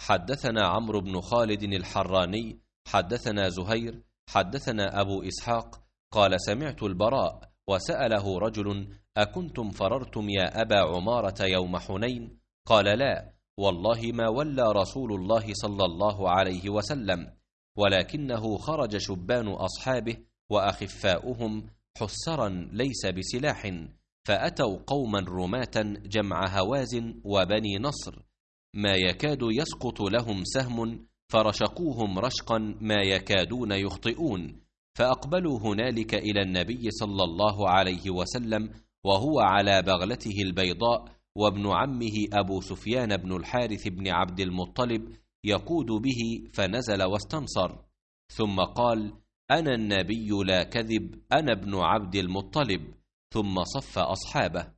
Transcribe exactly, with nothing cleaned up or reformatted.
حدثنا عمرو بن خالد الحراني حدثنا زهير حدثنا أبو إسحاق قال سمعت البراء وسأله رجل أكنتم فررتم يا أبا عمارة يوم حنين؟ قال لا والله ما ولى رسول الله صلى الله عليه وسلم، ولكنه خرج شبان أصحابه وأخفاؤهم حسرا ليس بسلاح، فأتوا قوما رماة جمع هوازن وبني نصر ما يكاد يسقط لهم سهم، فرشقوهم رشقا ما يكادون يخطئون، فأقبلوا هنالك إلى النبي صلى الله عليه وسلم وهو على بغلته البيضاء، وابن عمه أبو سفيان بن الحارث بن عبد المطلب يقود به، فنزل واستنصر، ثم قال أنا النبي لا كذب، أنا ابن عبد المطلب، ثم صف أصحابه.